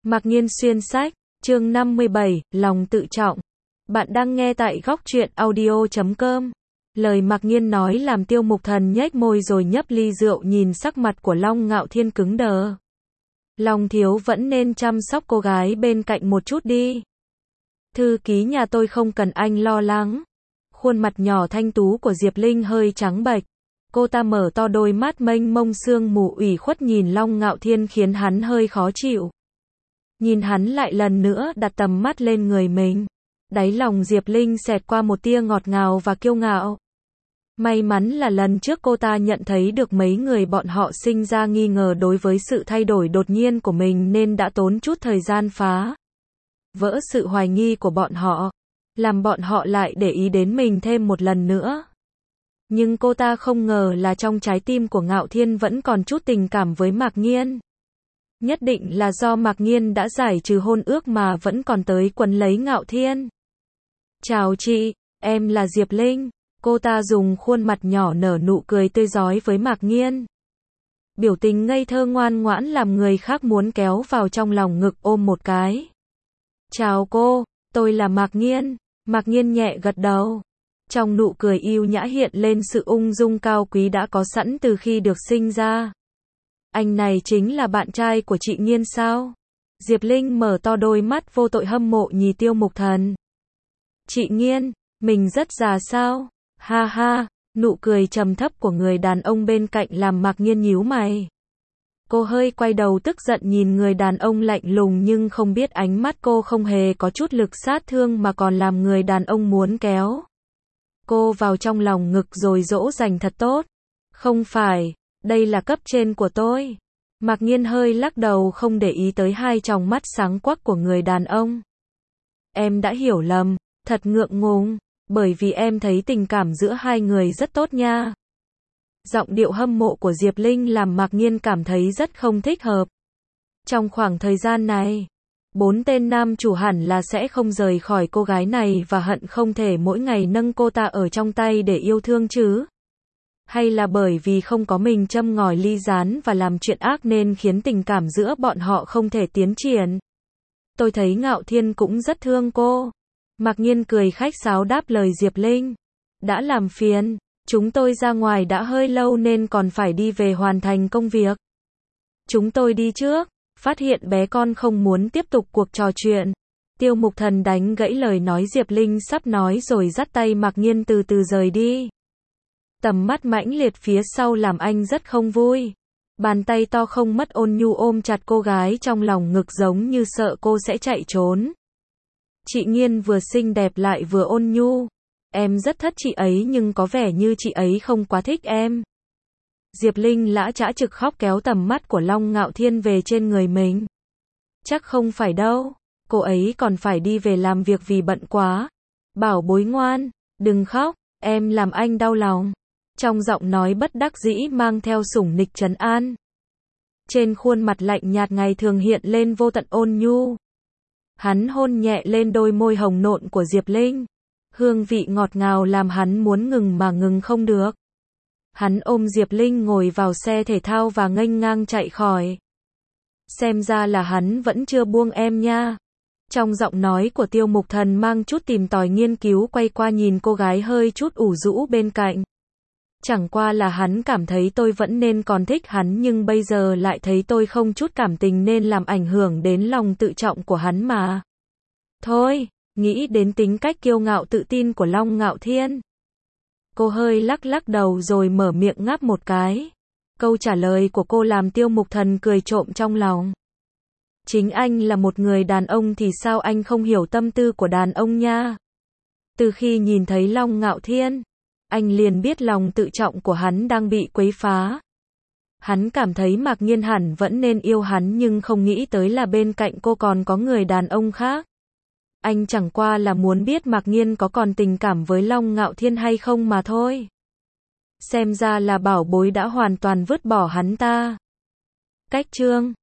Mạc Nhiên xuyên sách, chương 57, lòng tự trọng. Bạn đang nghe tại góc truyện audio.com. Lời Mạc Nhiên nói làm Tiêu Mục Thần nhếch môi rồi nhấp ly rượu, nhìn sắc mặt của Long Ngạo Thiên cứng đờ. Long thiếu vẫn nên chăm sóc cô gái bên cạnh một chút đi. Thư ký nhà tôi không cần anh lo lắng. Khuôn mặt nhỏ thanh tú của Diệp Linh hơi trắng bệch. Cô ta mở to đôi mắt mênh mông sương mù ủy khuất nhìn Long Ngạo Thiên khiến hắn hơi khó chịu. Nhìn hắn lại lần nữa đặt tầm mắt lên người mình. Đáy lòng Diệp Linh xẹt qua một tia ngọt ngào và kiêu ngạo. May mắn là lần trước cô ta nhận thấy được mấy người bọn họ sinh ra nghi ngờ đối với sự thay đổi đột nhiên của mình nên đã tốn chút thời gian phá vỡ sự hoài nghi của bọn họ, làm bọn họ lại để ý đến mình thêm một lần nữa. Nhưng cô ta không ngờ là trong trái tim của Ngạo Thiên vẫn còn chút tình cảm với Mạc Nhiên. Nhất định là do Mạc Nhiên đã giải trừ hôn ước mà vẫn còn tới quấn lấy Ngạo Thiên. Chào chị, em là Diệp Linh. Cô ta dùng khuôn mặt nhỏ nở nụ cười tươi rói với Mạc Nhiên. Biểu tình ngây thơ ngoan ngoãn làm người khác muốn kéo vào trong lòng ngực ôm một cái. Chào cô, tôi là Mạc Nhiên. Mạc Nhiên nhẹ gật đầu. Trong nụ cười yêu nhã hiện lên sự ung dung cao quý đã có sẵn từ khi được sinh ra. Anh này chính là bạn trai của chị Nhiên sao? Diệp Linh mở to đôi mắt vô tội hâm mộ nhìn Tiêu Mục Thần. Chị Nhiên, mình rất già sao? Ha ha, nụ cười trầm thấp của người đàn ông bên cạnh làm Mạc Nhiên nhíu mày. Cô hơi quay đầu tức giận nhìn người đàn ông lạnh lùng nhưng không biết ánh mắt cô không hề có chút lực sát thương mà còn làm người đàn ông muốn kéo cô vào trong lòng ngực rồi dỗ dành thật tốt. Không phải, đây là cấp trên của tôi. Mạc Nhiên hơi lắc đầu không để ý tới hai tròng mắt sáng quắc của người đàn ông. Em đã hiểu lầm, thật ngượng ngùng, bởi vì em thấy tình cảm giữa hai người rất tốt nha. Giọng điệu hâm mộ của Diệp Linh làm Mạc Nhiên cảm thấy rất không thích hợp. Trong khoảng thời gian này, 4 tên nam chủ hẳn là sẽ không rời khỏi cô gái này và hận không thể mỗi ngày nâng cô ta ở trong tay để yêu thương chứ. Hay là bởi vì không có mình châm ngòi ly gián và làm chuyện ác nên khiến tình cảm giữa bọn họ không thể tiến triển. Tôi thấy Ngạo Thiên cũng rất thương cô. Mạc Nhiên cười khách sáo đáp lời Diệp Linh. Đã làm phiền, chúng tôi ra ngoài đã hơi lâu nên còn phải đi về hoàn thành công việc. Chúng tôi đi trước. Phát hiện bé con không muốn tiếp tục cuộc trò chuyện. Tiêu Mục Thần đánh gãy lời nói Diệp Linh sắp nói rồi dắt tay Mạc Nhiên từ từ rời đi. Tầm mắt mãnh liệt phía sau làm anh rất không vui. Bàn tay to không mất ôn nhu ôm chặt cô gái trong lòng ngực giống như sợ cô sẽ chạy trốn. Chị Nhiên vừa xinh đẹp lại vừa ôn nhu. Em rất thích chị ấy nhưng có vẻ như chị ấy không quá thích em. Diệp Linh lã chã trực khóc kéo tầm mắt của Long Ngạo Thiên về trên người mình. Chắc không phải đâu, cô ấy còn phải đi về làm việc vì bận quá. Bảo bối ngoan, đừng khóc, em làm anh đau lòng. Trong giọng nói bất đắc dĩ mang theo sủng nịch trấn an. Trên khuôn mặt lạnh nhạt ngày thường hiện lên vô tận ôn nhu. Hắn hôn nhẹ lên đôi môi hồng nộn của Diệp Linh. Hương vị ngọt ngào làm hắn muốn ngừng mà ngừng không được. Hắn ôm Diệp Linh ngồi vào xe thể thao và nghênh ngang chạy khỏi. Xem ra là hắn vẫn chưa buông em nha. Trong giọng nói của Tiêu Mục Thần mang chút tìm tòi nghiên cứu quay qua nhìn cô gái hơi chút ủ rũ bên cạnh. Chẳng qua là hắn cảm thấy tôi vẫn nên còn thích hắn nhưng bây giờ lại thấy tôi không chút cảm tình nên làm ảnh hưởng đến lòng tự trọng của hắn mà. Thôi, nghĩ đến tính cách kiêu ngạo tự tin của Long Ngạo Thiên. Cô hơi lắc đầu rồi mở miệng ngáp một cái. Câu trả lời của cô làm Tiêu Mục Thần cười trộm trong lòng. Chính anh là một người đàn ông thì sao anh không hiểu tâm tư của đàn ông nha. Từ khi nhìn thấy Long Ngạo Thiên, anh liền biết lòng tự trọng của hắn đang bị quấy phá. Hắn cảm thấy Mạc Nhiên hẳn vẫn nên yêu hắn nhưng không nghĩ tới là bên cạnh cô còn có người đàn ông khác. Anh chẳng qua là muốn biết Mạc Nhiên có còn tình cảm với Long Ngạo Thiên hay không mà thôi. Xem ra là bảo bối đã hoàn toàn vứt bỏ hắn ta. Cách chương